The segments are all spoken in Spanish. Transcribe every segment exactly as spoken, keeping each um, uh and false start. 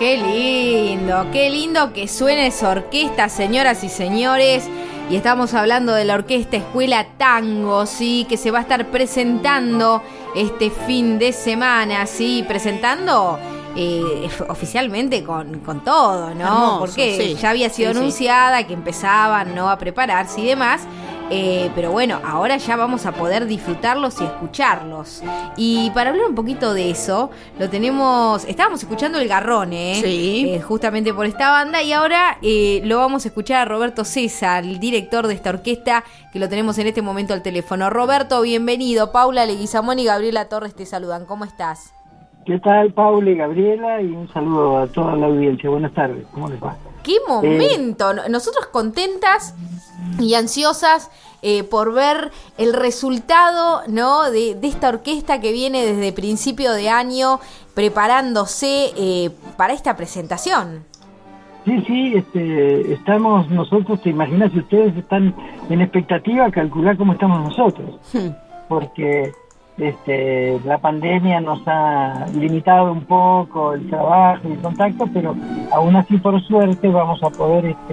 Qué lindo, qué lindo que suene esa orquesta, señoras y señores. Y estamos hablando de la Orquesta Escuela Tango, sí, que se va a estar presentando este fin de semana, sí, presentando eh, oficialmente con, con todo, ¿no? Hermoso, porque sí. ya había sido sí, anunciada, sí. que empezaban, ¿no?, a prepararse y demás. Eh, pero bueno, ahora ya vamos a poder disfrutarlos y escucharlos. Y para hablar un poquito de eso, lo tenemos, estábamos escuchando El Garrón, ¿eh? Sí. Eh, justamente por esta banda, y ahora eh, lo vamos a escuchar a Roberto César, el director de esta orquesta, que lo tenemos en este momento al teléfono. Roberto, bienvenido. Paula Leguizamón y Gabriela Torres te saludan. ¿Cómo estás? ¿Qué tal, Paula y Gabriela? Y un saludo a toda la audiencia. Buenas tardes. ¿Cómo les va? ¡Qué momento! Eh... Nosotros contentas y ansiosas eh, por ver el resultado, ¿no?, de, de esta orquesta que viene desde principio de año preparándose eh, para esta presentación. Sí, sí, este, estamos nosotros, te imaginas, si ustedes están en expectativa, calcular cómo estamos nosotros. Hmm. Porque este, la pandemia nos ha limitado un poco el trabajo y el contacto, pero aún así, por suerte, vamos a poder este,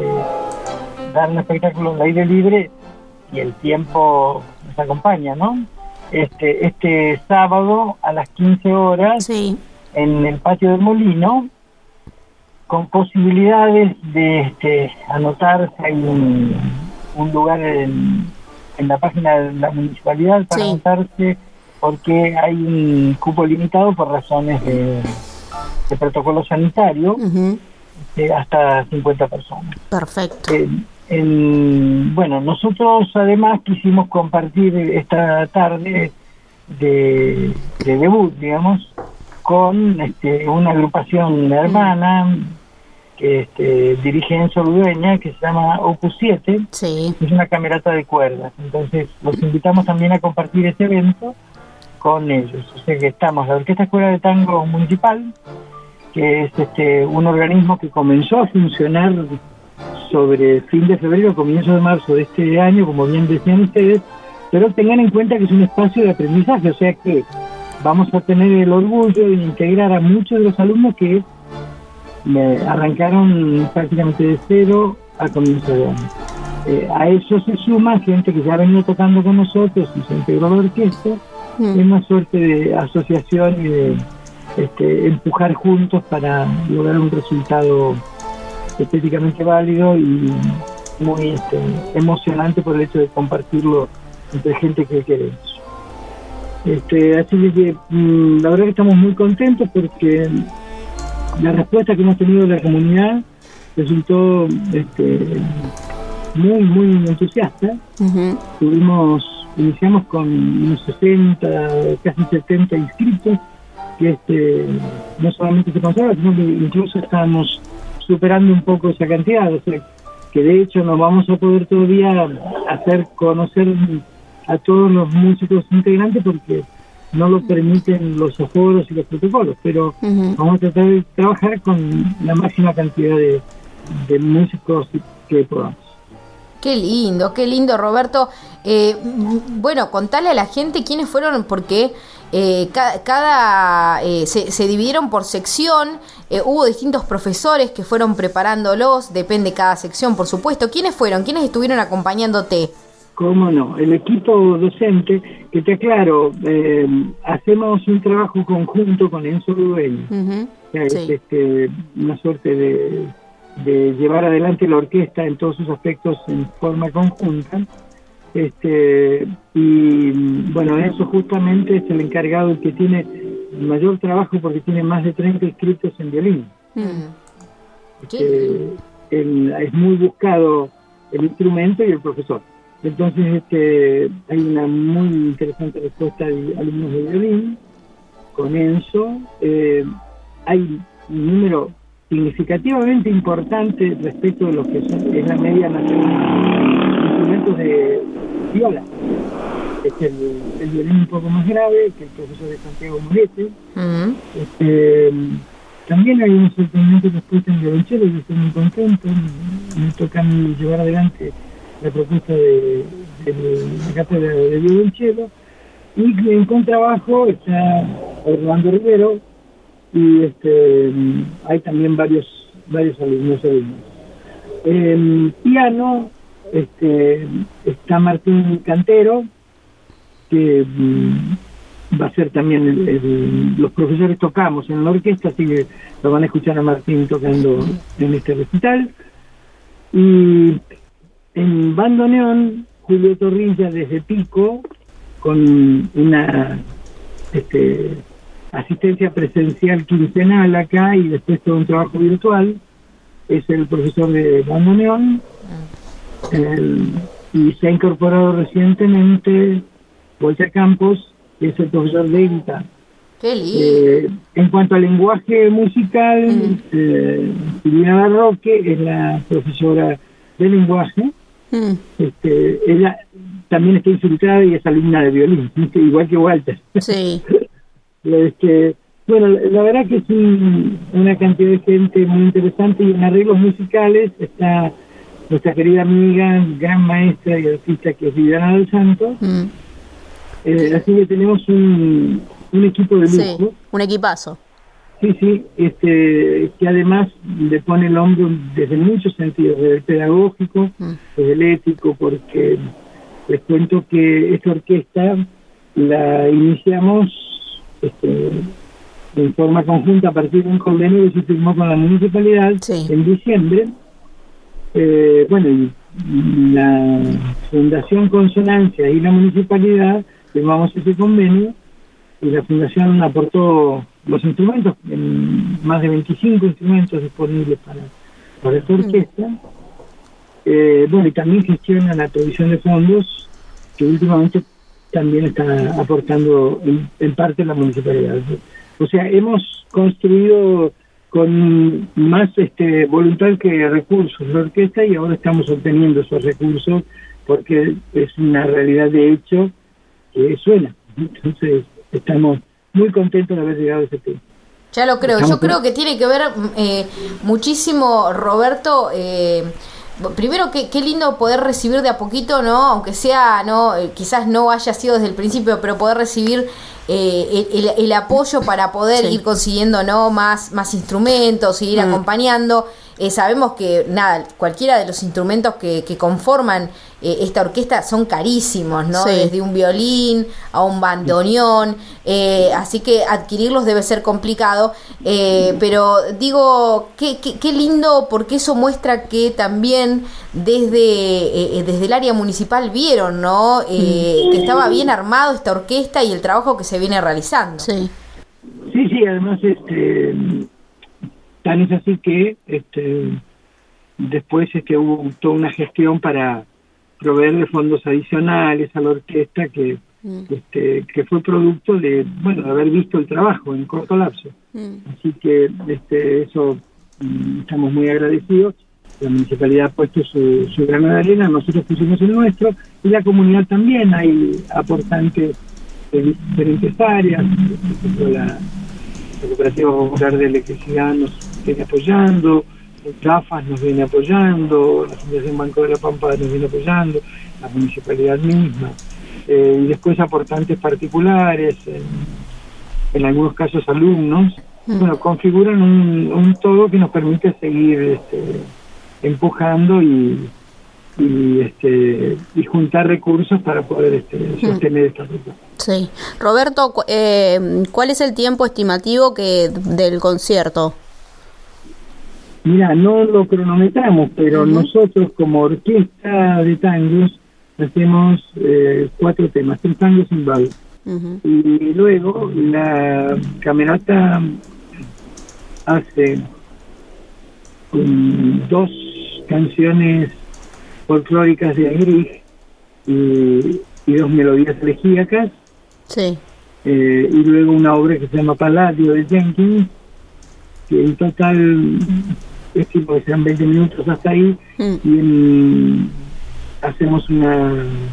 dar un espectáculo al aire libre y el tiempo nos acompaña, ¿no? Este, este sábado a las quince horas, sí, en el patio del Molino, con posibilidades de este, anotarse. Hay un, un lugar en, en la página de la municipalidad para sí. anotarse, porque hay un cupo limitado por razones de, de protocolo sanitario, uh-huh. de hasta cincuenta personas. Perfecto. Eh, en, bueno, nosotros además quisimos compartir esta tarde de, de debut, digamos, con este, una agrupación hermana que este, dirige Enzo Ludueña, que se llama Opus siete, sí. es una camerata de cuerdas. Entonces los invitamos también a compartir este evento con ellos. O sea que estamos, la Orquesta Escuela de Tango Municipal, que es este un organismo que comenzó a funcionar sobre fin de febrero, comienzo de marzo de este año, como bien decían ustedes, pero tengan en cuenta que es un espacio de aprendizaje, o sea que vamos a tener el orgullo de integrar a muchos de los alumnos que me arrancaron prácticamente de cero a comienzo de año. Eh, a eso se suma gente que ya ha venido tocando con nosotros y se integró a la orquesta, mm. es una suerte de asociación y de este, empujar juntos para lograr un resultado estéticamente válido y muy este, emocionante por el hecho de compartirlo entre gente que queremos. Este, así que mmm, la verdad que estamos muy contentos porque la respuesta que hemos tenido de la comunidad resultó este, muy muy entusiasta. Uh-huh. Tuvimos, iniciamos con unos sesenta, casi setenta inscritos, que este, no solamente se conserva, sino que incluso estábamos superando un poco esa cantidad, o sea, que de hecho nos vamos a poder todavía hacer conocer a todos los músicos integrantes porque no lo permiten los aforos y los protocolos, pero uh-huh. vamos a tratar de trabajar con la máxima cantidad de, de músicos que podamos. Qué lindo, qué lindo, Roberto. Eh, bueno, contale a la gente quiénes fueron, porque eh, cada, cada eh, se, se dividieron por sección, eh, hubo distintos profesores que fueron preparándolos, depende cada sección, por supuesto. ¿Quiénes fueron? ¿Quiénes estuvieron acompañándote? ¿Cómo no? El equipo docente, que te aclaro, eh, hacemos un trabajo conjunto con Enzo Ludueña. Uh-huh. O sea, sí. es este, una suerte de, de llevar adelante la orquesta en todos sus aspectos en forma conjunta. Este, y bueno, Enzo justamente es el encargado, el que tiene mayor trabajo porque tiene más de treinta inscritos en violín. Uh-huh. Este, el, es muy buscado el instrumento y el profesor. Entonces este, hay una muy interesante respuesta de alumnos de violín con Enzo. Eh, hay un número significativamente importante respecto de lo que son, es la media nacional de instrumentos de viola. Es el, el violín un poco más grave que el profesor de Santiago Morete. Uh-huh. Este, también hay una sorprendente respuesta en violonchelo, y estoy muy contento. Me tocan llevar adelante la propuesta de, de, de la cátedra de violonchelo. Y en contrabajo está Orlando Rivero, y este, hay también varios varios alumnos alumnos. En piano este, está Martín Cantero, que mm, va a ser también el, el, los profesores tocamos en la orquesta, así que lo van a escuchar a Martín tocando en este recital. Y en bandoneón, Julio Torrilla desde Pico, con una este, asistencia presencial quincenal acá y después todo un trabajo virtual, es el profesor de bandoneón, el, y se ha incorporado recientemente Walter Campos, que es el profesor de guitarra. ¡Qué lindo! Eh, en cuanto al lenguaje musical, mm. eh, Silvina Barroque es la profesora de lenguaje. Mm. Este, ella también está infiltrada y es alumna de violín, igual que Walter. Sí. este, bueno, la verdad que es un, una cantidad de gente muy interesante, y en arreglos musicales está nuestra querida amiga, gran maestra y artista, que es Viviana del Santos. Mm. Eh, así que tenemos un, un equipo de lujo. Sí, un equipazo. Sí, sí, este, que además le pone el hombro desde muchos sentidos, desde el pedagógico, mm. desde el ético, porque les cuento que esta orquesta la iniciamos este, en forma conjunta a partir de un convenio que se firmó con la municipalidad sí. en diciembre. Eh, bueno, y la Fundación Consonancia y la municipalidad firmamos ese convenio, y la fundación aportó los instrumentos, en más de veinticinco instrumentos disponibles para, para esta orquesta. Mm. Eh, bueno, y también gestiona la provisión de fondos, que últimamente también está aportando en, en parte la municipalidad. O sea, hemos construido con más este, voluntad que recursos la orquesta, y ahora estamos obteniendo esos recursos porque es una realidad de hecho que suena. Entonces estamos muy contentos de haber llegado a ese punto. Ya lo creo, yo creo que tiene que ver eh, muchísimo, Roberto, eh, primero que qué lindo poder recibir de a poquito, ¿no? Aunque sea, no, eh, quizás no haya sido desde el principio, pero poder recibir eh, el, el, el apoyo para poder sí. ir consiguiendo, ¿no? más, más instrumentos, ir mm. acompañando. Eh, sabemos que nada, cualquiera de los instrumentos que, que conforman eh, esta orquesta son carísimos, ¿no? Sí. Desde un violín a un bandoneón, eh, así que adquirirlos debe ser complicado, eh, pero digo, qué, qué, qué lindo, porque eso muestra que también desde, eh, desde el área municipal vieron, ¿no? Eh, que estaba bien armado esta orquesta y el trabajo que se viene realizando. Sí, sí, sí, además este... tan es así que este, después este, hubo toda una gestión para proveerle fondos adicionales a la orquesta, que mm. este, que fue producto de bueno de haber visto el trabajo en corto lapso. Mm. Así que este, eso mm, estamos muy agradecidos. La municipalidad ha puesto su, su grano de arena, nosotros pusimos el nuestro, y la comunidad también. Hay aportantes de diferentes áreas, por ejemplo, la La Cooperativa Popular de Electricidad nos viene apoyando, el TRAFAS nos viene apoyando, la Fundación Banco de la Pampa nos viene apoyando, la municipalidad misma, eh, y después aportantes particulares, en, en algunos casos alumnos, mm. bueno, configuran un, un todo que nos permite seguir este, empujando y, y este y juntar recursos para poder este, sostener esta ruta. Sí. Roberto, eh, ¿cuál es el tiempo estimativo que del concierto? Mira, no lo cronometramos, pero uh-huh. nosotros como orquesta de tangos hacemos eh, cuatro temas, tres tangos sin vals. Uh-huh. Y luego la camerata hace um, dos canciones folclóricas de Grieg y, y dos melodías elegíacas. Sí. Eh, y luego una obra que se llama Palladio de Jenkins, que en total estimo que serán veinte minutos hasta ahí. Mm. Y en, hacemos una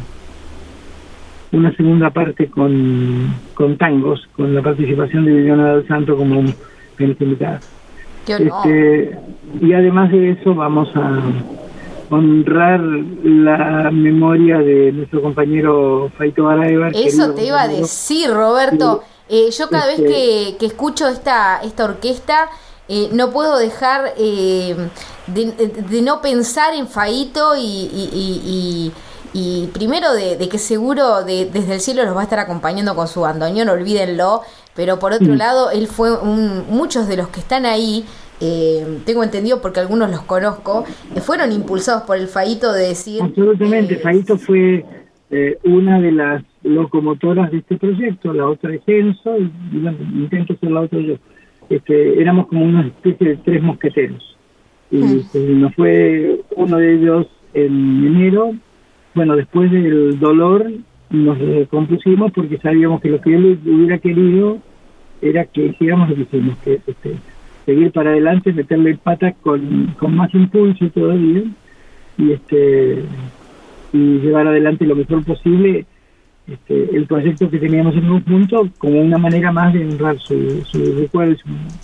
una segunda parte con, con tangos, con la participación de Viviana del Santo como pianista invitada. Este, y además de eso vamos a honrar la memoria de nuestro compañero Faito Baraybar. Eso te iba a decir, Roberto. Eh, yo cada Este, vez que, que escucho esta, esta orquesta, eh, no puedo dejar eh, de, de no pensar en Faito y, y, y, y, y primero de, de que seguro de, desde el cielo los va a estar acompañando con su bandoneón, olvídenlo, pero por otro Sí. lado, él fue un, muchos de los que están ahí, eh, tengo entendido porque algunos los conozco, eh, fueron impulsados por el Faito de decir... Absolutamente, eh, Faito fue eh, una de las locomotoras de este proyecto, la otra es Enzo, y, y bueno, intento ser la otra yo. Este, éramos como una especie de tres mosqueteros. Y Mm. se nos fue uno de ellos en enero. Bueno, después del dolor nos recompusimos porque sabíamos que lo que él hubiera querido era que hiciéramos lo que hicimos, que este, seguir para adelante, meterle patas con, con más impulso todavía y este y llevar adelante lo mejor posible este, el proyecto que teníamos en conjunto como una manera más de honrar su, su recuerdo y su memoria.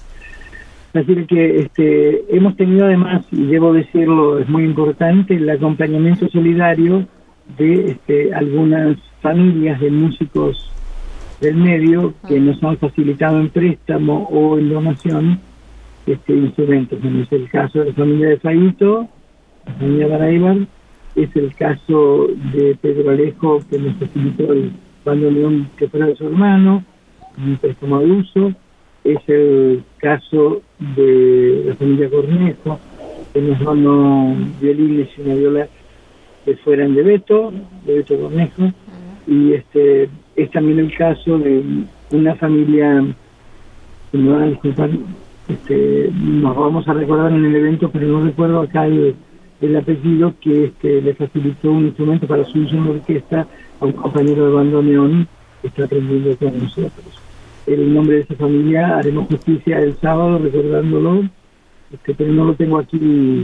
Así que este, hemos tenido además, y debo decirlo, es muy importante, el acompañamiento solidario de este, algunas familias de músicos del medio que nos han facilitado en préstamo o en donación este, instrumentos. Bueno, es el caso de la familia de Faito, la familia Baraibar, es el caso de Pedro Alejo, que nos facilitó el bandoneón que fuera de su hermano, un préstamo de uso. Es el caso de la familia Cornejo, que nos donó violines y una viola que fueran de Beto, de Beto Cornejo. Y este es también el caso de una familia que me van a disculpar, este, nos vamos a recordar en el evento, pero no recuerdo acá el, el apellido, que este, le facilitó un instrumento para su uso en la orquesta a un compañero de bandoneón que está aprendiendo con nosotros. El nombre de esa familia haremos justicia el sábado recordándolo, este, pero no lo tengo aquí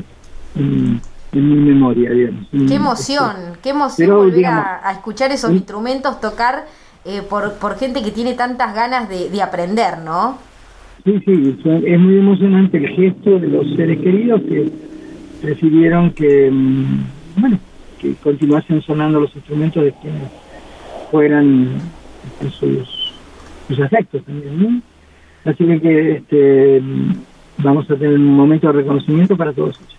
en, en mi memoria, digamos. Qué emoción, Este, qué emoción pero, volver digamos, a, a escuchar esos ¿sí? instrumentos tocar eh, por, por gente que tiene tantas ganas de, de aprender, ¿no? Sí, sí, es muy emocionante el gesto de los seres queridos que prefirieron que, bueno, que continuasen sonando los instrumentos de quienes fueran sus, sus afectos también, ¿no? Así que este, vamos a tener un momento de reconocimiento para todos ellos.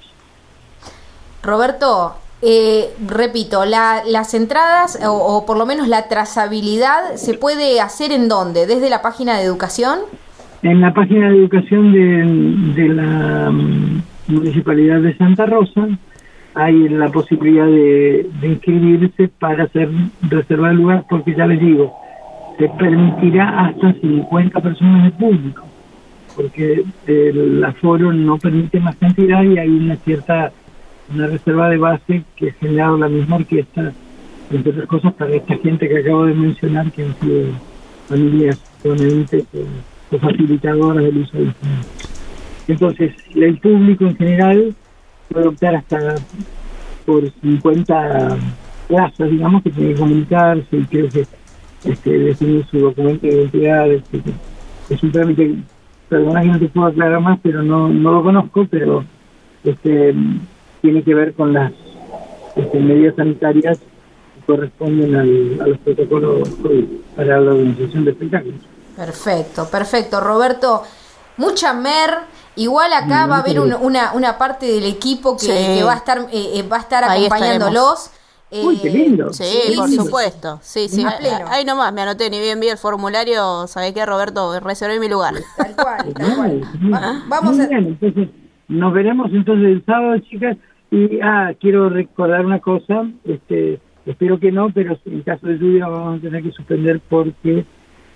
Roberto, eh, repito, la, las entradas o, o por lo menos la trazabilidad se puede hacer ¿en dónde? ¿Desde la página de educación? En la página de educación de, de la um, Municipalidad de Santa Rosa hay la posibilidad de, de inscribirse para hacer reservar el lugar, porque ya les digo, se permitirá hasta cincuenta personas de público, porque el aforo no permite más cantidad y hay una cierta una reserva de base que ha generado la misma orquesta, entre otras cosas para esta gente que acabo de mencionar, que han sido familias donantes o facilitadoras del uso de instrumentos. Entonces, el público en general puede optar hasta por cincuenta plazas, digamos, que tiene que comunicarse y creo que este, definir su documento de identidad. Este, es un trámite, perdona que no te puedo aclarar más, pero no, no lo conozco, pero este tiene que ver con las este, medidas sanitarias que corresponden al, a los protocolos COVID para la organización de espectáculos. Perfecto, perfecto. Roberto, mucha mer. Igual acá Sí, va a haber un, bien. una, una parte del equipo que, Sí. que va a estar eh, va a estar Ahí acompañándolos. Uy, qué lindo. Sí, Sí, por sí, supuesto. Sí, sí. A pleno. Ahí nomás me anoté, ni bien vi el formulario. ¿Sabés qué, Roberto? Reservé mi lugar. Tal cual, tal cual. Muy Va- vamos Muy a... bien, entonces nos veremos entonces el sábado, chicas. Y ah, quiero recordar una cosa, este, espero que no, pero en caso de lluvia vamos a tener que suspender porque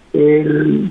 el,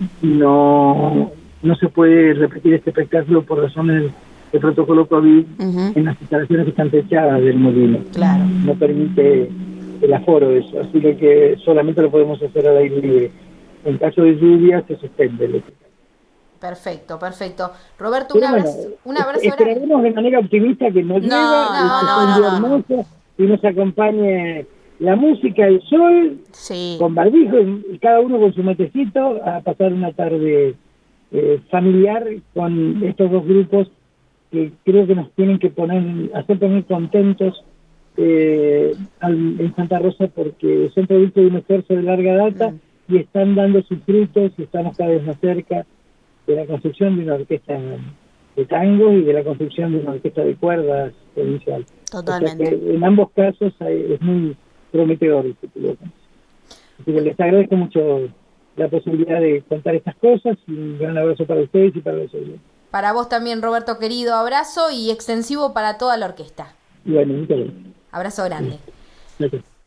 no no se puede repetir este espectáculo por razones del, del protocolo COVID Ujú. en las instalaciones que están techadas del molino. Claro. No permite el aforo de eso, así que solamente lo podemos hacer al aire libre. En caso de lluvia se suspende el espectáculo. Perfecto, perfecto. Roberto, un Pero bueno, abrazo, un abrazo grande. esperaremos de manera optimista que no llueva, No, y no, que no, sea un no, día no, no. hermoso y nos acompañe la música, el sol, Sí. con barbijo y cada uno con su matecito a pasar una tarde eh, familiar con estos dos grupos que creo que nos tienen que poner, hacer poner contentos eh, al, en Santa Rosa porque son producto de un esfuerzo de larga data Mm. y están dando sus frutos y estamos cada vez más cerca de la construcción de una orquesta de tango y de la construcción de una orquesta de cuerdas provincial. Totalmente. O sea que en ambos casos hay, es muy prometedor el futuro. Así que les agradezco mucho la posibilidad de contar estas cosas y un gran abrazo para ustedes y para los oyentes. Para vos también, Roberto, querido, abrazo y extensivo para toda la orquesta. Y bueno, muchas gracias. Abrazo grande. Gracias.